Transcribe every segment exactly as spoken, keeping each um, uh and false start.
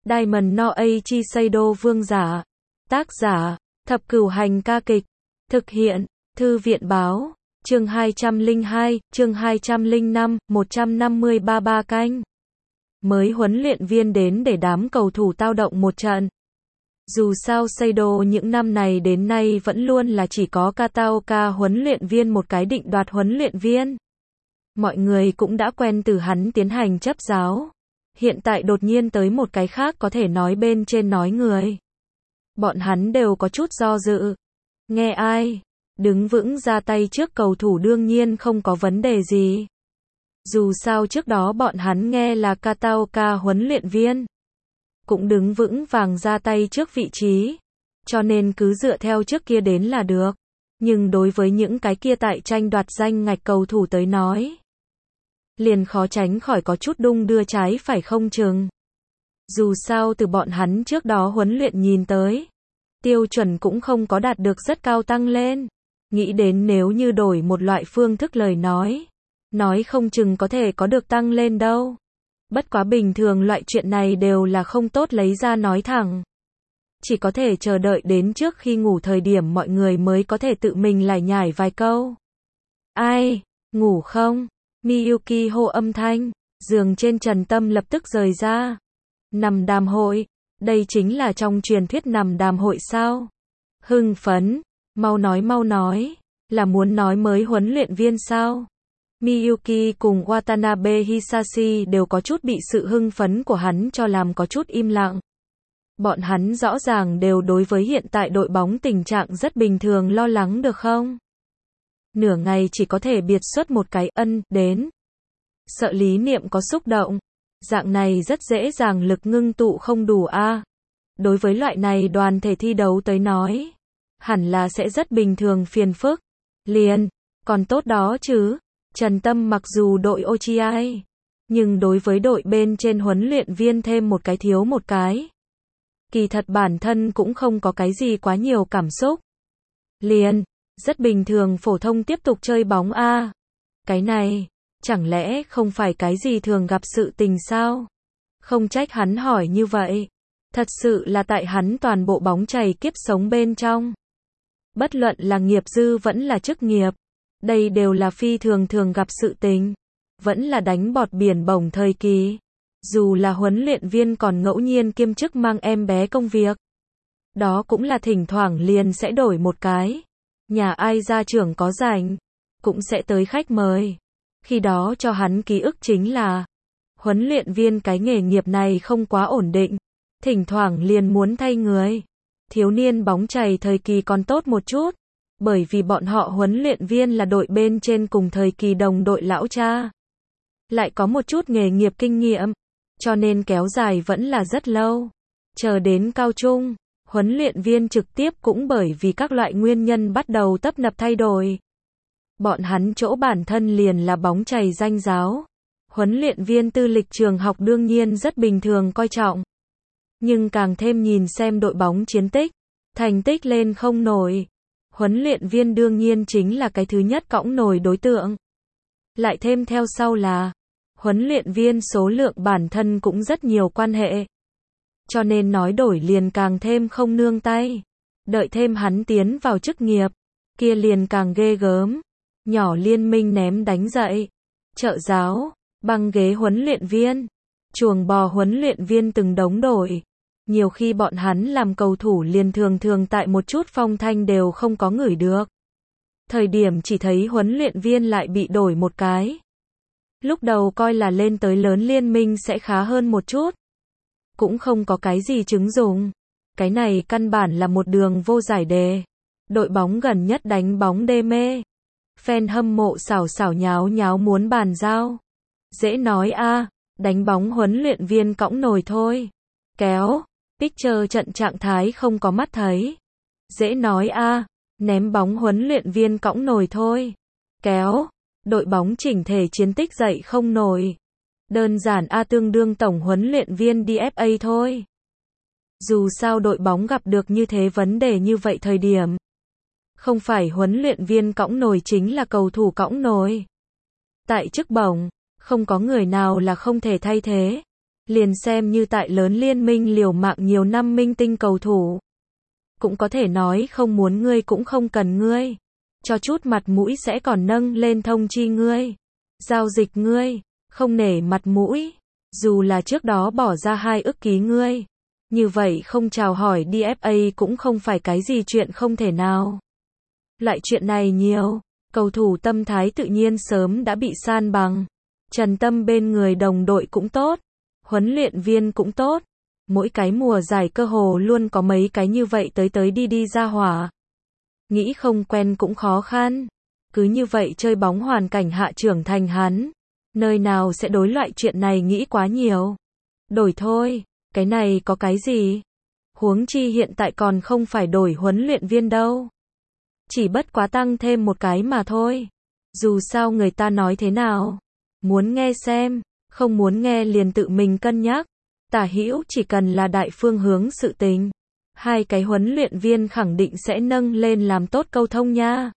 Diamond no Eiichi Seido vương giả. Tác giả, Thập Cửu Hành ca kịch. Thực hiện, Thư viện báo. Chương hai trăm lẻ hai, chương hai trăm lẻ năm, một trăm năm mươi ba ba canh. Mới huấn luyện viên đến để đám cầu thủ tao động một trận. Dù sao Seido những năm này đến nay vẫn luôn là chỉ có Kataoka huấn luyện viên một cái định đoạt huấn luyện viên. Mọi người cũng đã quen từ hắn tiến hành chấp giáo. Hiện tại đột nhiên tới một cái khác có thể nói bên trên nói người. Bọn hắn đều có chút do dự. Nghe ai? Đứng vững ra tay trước cầu thủ đương nhiên không có vấn đề gì. Dù sao trước đó bọn hắn nghe là Kataoka huấn luyện viên. Cũng đứng vững vàng ra tay trước vị trí. Cho nên cứ dựa theo trước kia đến là được. Nhưng đối với những cái kia tại tranh đoạt danh ngạch cầu thủ tới nói, liền khó tránh khỏi có chút đung đưa trái phải không chừng. Dù sao từ bọn hắn trước đó huấn luyện nhìn tới, tiêu chuẩn cũng không có đạt được rất cao tăng lên. Nghĩ đến nếu như đổi một loại phương thức lời nói, nói không chừng có thể có được tăng lên đâu. Bất quá bình thường loại chuyện này đều là không tốt lấy ra nói thẳng. Chỉ có thể chờ đợi đến trước khi ngủ thời điểm mọi người mới có thể tự mình lải nhải vài câu. Ai? Ngủ không? Miyuki hô âm thanh. Giường trên Trần Tâm lập tức rời ra. Nằm đàm hội. Đây chính là trong truyền thuyết nằm đàm hội sao? Hưng phấn. Mau nói mau nói. Là muốn nói mới huấn luyện viên sao? Miyuki cùng Watanabe Hisashi đều có chút bị sự hưng phấn của hắn cho làm có chút im lặng. Bọn hắn rõ ràng đều đối với hiện tại đội bóng tình trạng rất bình thường lo lắng được không? Nửa ngày chỉ có thể biệt xuất một cái ân đến. Sợ lý niệm có xúc động. Dạng này rất dễ dàng lực ngưng tụ không đủ a. Đối với loại này đoàn thể thi đấu tới nói, hẳn là sẽ rất bình thường phiền phức. Liền, còn tốt đó chứ. Trần Tâm mặc dù đội ô giê i, nhưng đối với đội bên trên huấn luyện viên thêm một cái thiếu một cái. Kỳ thật bản thân cũng không có cái gì quá nhiều cảm xúc. Liền, rất bình thường phổ thông tiếp tục chơi bóng a. Cái này, chẳng lẽ không phải cái gì thường gặp sự tình sao? Không trách hắn hỏi như vậy. Thật sự là tại hắn toàn bộ bóng chày kiếp sống bên trong. Bất luận là nghiệp dư vẫn là chức nghiệp. Đây đều là phi thường thường gặp sự tình. Vẫn là đánh bọt biển bổng thời kỳ. Dù là huấn luyện viên còn ngẫu nhiên kiêm chức mang em bé công việc. Đó cũng là thỉnh thoảng liền sẽ đổi một cái. Nhà ai gia trưởng có rảnh, cũng sẽ tới khách mời. Khi đó cho hắn ký ức chính là, huấn luyện viên cái nghề nghiệp này không quá ổn định. Thỉnh thoảng liền muốn thay người. Thiếu niên bóng chày thời kỳ còn tốt một chút. Bởi vì bọn họ huấn luyện viên là đội bên trên cùng thời kỳ đồng đội lão cha. Lại có một chút nghề nghiệp kinh nghiệm. Cho nên kéo dài vẫn là rất lâu. Chờ đến cao trung, huấn luyện viên trực tiếp cũng bởi vì các loại nguyên nhân bắt đầu tấp nập thay đổi. Bọn hắn chỗ bản thân liền là bóng chày danh giáo. Huấn luyện viên tư lịch trường học đương nhiên rất bình thường coi trọng. Nhưng càng thêm nhìn xem đội bóng chiến tích, thành tích lên không nổi. Huấn luyện viên đương nhiên chính là cái thứ nhất cõng nổi đối tượng. Lại thêm theo sau là, huấn luyện viên số lượng bản thân cũng rất nhiều quan hệ. Cho nên nói đổi liền càng thêm không nương tay. Đợi thêm hắn tiến vào chức nghiệp, kia liền càng ghê gớm. Nhỏ liên minh ném đánh dậy. Trợ giáo, băng ghế huấn luyện viên, chuồng bò huấn luyện viên từng đống đổi. Nhiều khi bọn hắn làm cầu thủ liền thường thường tại một chút phong thanh đều không có ngửi được. Thời điểm chỉ thấy huấn luyện viên lại bị đổi một cái. Lúc đầu coi là lên tới lớn liên minh sẽ khá hơn một chút. Cũng không có cái gì chứng dụng. Cái này căn bản là một đường vô giải đề. Đội bóng gần nhất đánh bóng đê mê. Fan hâm mộ xảo xảo nháo nháo muốn bàn giao. Dễ nói a, đánh bóng huấn luyện viên cõng nồi thôi. Kéo, picture trận trạng thái không có mắt thấy. Dễ nói a, ném bóng huấn luyện viên cõng nồi thôi. Kéo, đội bóng chỉnh thể chiến tích dậy không nổi. Đơn giản a tương đương tổng huấn luyện viên đê ép a thôi. Dù sao đội bóng gặp được như thế vấn đề như vậy thời điểm. Không phải huấn luyện viên cõng nồi chính là cầu thủ cõng nồi. Tại chức bổng, không có người nào là không thể thay thế. Liền xem như tại lớn liên minh liều mạng nhiều năm minh tinh cầu thủ. Cũng có thể nói không muốn ngươi cũng không cần ngươi. Cho chút mặt mũi sẽ còn nâng lên thông chi ngươi. Giao dịch ngươi, không nể mặt mũi. Dù là trước đó bỏ ra hai ức ký ngươi. Như vậy không chào hỏi đê ép a cũng không phải cái gì chuyện không thể nào. Loại chuyện này nhiều. Cầu thủ tâm thái tự nhiên sớm đã bị san bằng. Trần Tâm bên người đồng đội cũng tốt. Huấn luyện viên cũng tốt. Mỗi cái mùa giải cơ hồ luôn có mấy cái như vậy tới tới đi đi ra hỏa. Nghĩ không quen cũng khó khăn. Cứ như vậy chơi bóng hoàn cảnh hạ trưởng thành hắn. Nơi nào sẽ đối loại chuyện này nghĩ quá nhiều. Đổi thôi, cái này có cái gì? Huống chi hiện tại còn không phải đổi huấn luyện viên đâu. Chỉ bất quá tăng thêm một cái mà thôi. Dù sao người ta nói thế nào. Muốn nghe xem, không muốn nghe liền tự mình cân nhắc. Tả hữu chỉ cần là đại phương hướng sự tình. Hai cái huấn luyện viên khẳng định sẽ nâng lên làm tốt câu thông nha.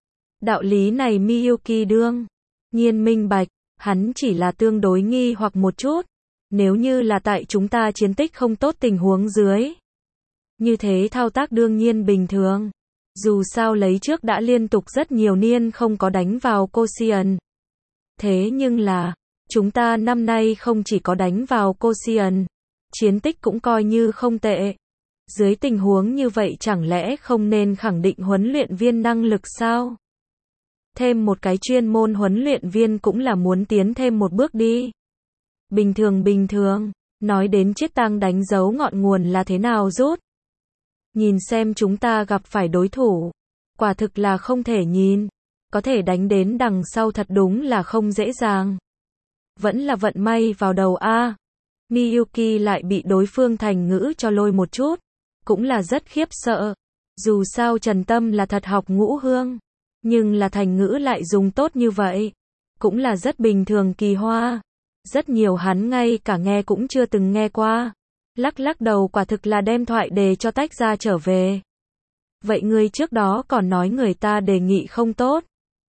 Đạo lý này Miyuki đương nhiên minh bạch, hắn chỉ là tương đối nghi hoặc một chút. Nếu như là tại chúng ta chiến tích không tốt tình huống dưới. Như thế thao tác đương nhiên bình thường. Dù sao lấy trước đã liên tục rất nhiều niên không có đánh vào Koshien. Thế nhưng là, chúng ta năm nay không chỉ có đánh vào Koshien, chiến tích cũng coi như không tệ. Dưới tình huống như vậy chẳng lẽ không nên khẳng định huấn luyện viên năng lực sao? Thêm một cái chuyên môn huấn luyện viên cũng là muốn tiến thêm một bước đi. Bình thường bình thường, nói đến chiếc tang đánh dấu ngọn nguồn là thế nào rút. Nhìn xem chúng ta gặp phải đối thủ. Quả thực là không thể nhìn. Có thể đánh đến đằng sau thật đúng là không dễ dàng. Vẫn là vận may vào đầu a. Miyuki lại bị đối phương thành ngữ cho lôi một chút. Cũng là rất khiếp sợ. Dù sao Trần Tâm là thật học ngũ hương. Nhưng là thành ngữ lại dùng tốt như vậy. Cũng là rất bình thường kỳ hoa. Rất nhiều hắn ngay cả nghe cũng chưa từng nghe qua. Lắc lắc đầu quả thực là đem thoại đề cho tách ra trở về. Vậy ngươi trước đó còn nói người ta đề nghị không tốt.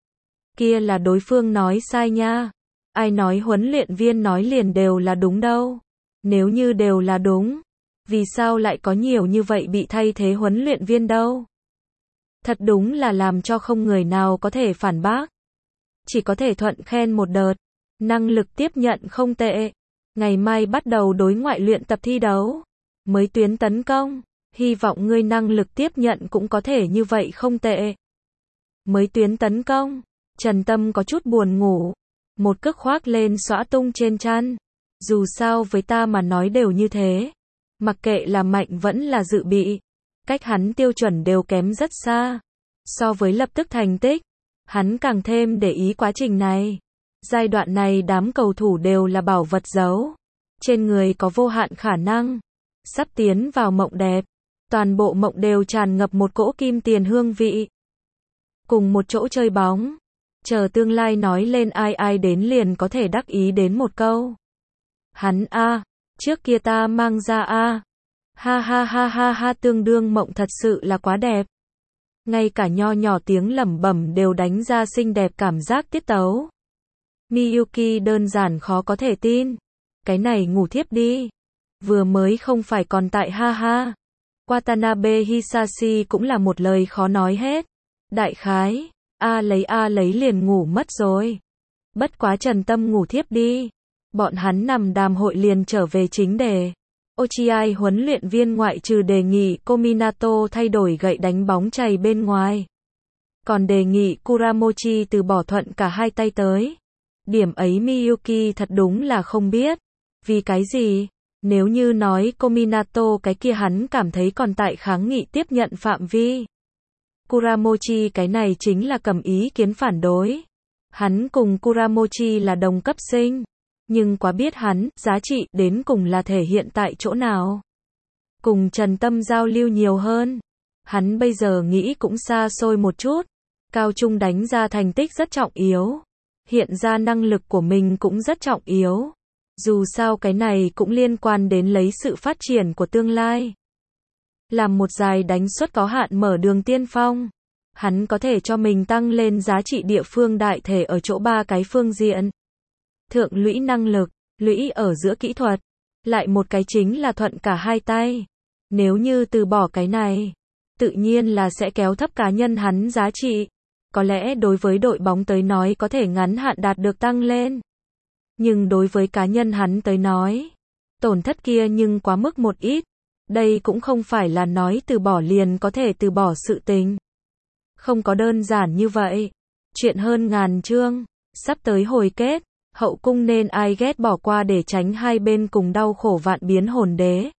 Kia là đối phương nói sai nha. Ai nói huấn luyện viên nói liền đều là đúng đâu. Nếu như đều là đúng, vì sao lại có nhiều như vậy bị thay thế huấn luyện viên đâu? Thật đúng là làm cho không người nào có thể phản bác. Chỉ có thể thuận khen một đợt. Năng lực tiếp nhận không tệ. Ngày mai bắt đầu đối ngoại luyện tập thi đấu. Mới tuyến tấn công. Hy vọng ngươi năng lực tiếp nhận cũng có thể như vậy không tệ. Mới tuyến tấn công. Trần Tâm có chút buồn ngủ. Một cước khoác lên xõa tung trên chăn. Dù sao với ta mà nói đều như thế. Mặc kệ là mạnh vẫn là dự bị. Cách hắn tiêu chuẩn đều kém rất xa. So với lập tức thành tích. Hắn càng thêm để ý quá trình này. Giai đoạn này đám cầu thủ đều là bảo vật giấu. Trên người có vô hạn khả năng. Sắp tiến vào mộng đẹp. Toàn bộ mộng đều tràn ngập một cỗ kim tiền hương vị. Cùng một chỗ chơi bóng. Chờ tương lai nói lên ai ai đến liền có thể đắc ý đến một câu. Hắn a, trước kia ta mang ra a. Ha ha ha ha ha tương đương mộng thật sự là quá đẹp. Ngay cả nho nhỏ tiếng lẩm bẩm đều đánh ra xinh đẹp cảm giác tiết tấu. Miyuki đơn giản khó có thể tin. Cái này ngủ thiếp đi. Vừa mới không phải còn tại ha ha. Watanabe Hisashi cũng là một lời khó nói hết. Đại khái, a lấy a lấy liền ngủ mất rồi. Bất quá Trần Tâm ngủ thiếp đi. Bọn hắn nằm đàm hội liền trở về chính đề. Ochiai huấn luyện viên ngoại trừ đề nghị Kominato thay đổi gậy đánh bóng chày bên ngoài. Còn đề nghị Kuramochi từ bỏ thuận cả hai tay tới. Điểm ấy Miyuki thật đúng là không biết. Vì cái gì? Nếu như nói Kominato cái kia hắn cảm thấy còn tại kháng nghị tiếp nhận phạm vi. Kuramochi cái này chính là cầm ý kiến phản đối. Hắn cùng Kuramochi là đồng cấp sinh. Nhưng quá biết hắn, giá trị đến cùng là thể hiện tại chỗ nào. Cùng Trần Tâm giao lưu nhiều hơn. Hắn bây giờ nghĩ cũng xa xôi một chút. Cao trung đánh ra thành tích rất trọng yếu. Hiện ra năng lực của mình cũng rất trọng yếu. Dù sao cái này cũng liên quan đến lấy sự phát triển của tương lai. Làm một dài đánh suất có hạn mở đường tiên phong. Hắn có thể cho mình tăng lên giá trị địa phương đại thể ở chỗ ba cái phương diện. Thượng lũy năng lực, lũy ở giữa kỹ thuật, lại một cái chính là thuận cả hai tay. Nếu như từ bỏ cái này, tự nhiên là sẽ kéo thấp cá nhân hắn giá trị. Có lẽ đối với đội bóng tới nói có thể ngắn hạn đạt được tăng lên. Nhưng đối với cá nhân hắn tới nói, tổn thất kia nhưng quá mức một ít. Đây cũng không phải là nói từ bỏ liền có thể từ bỏ sự tình. Không có đơn giản như vậy. Chuyện hơn ngàn chương, sắp tới hồi kết, hậu cung nên ai ghét bỏ qua để tránh hai bên cùng đau khổ vạn biến hồn đế.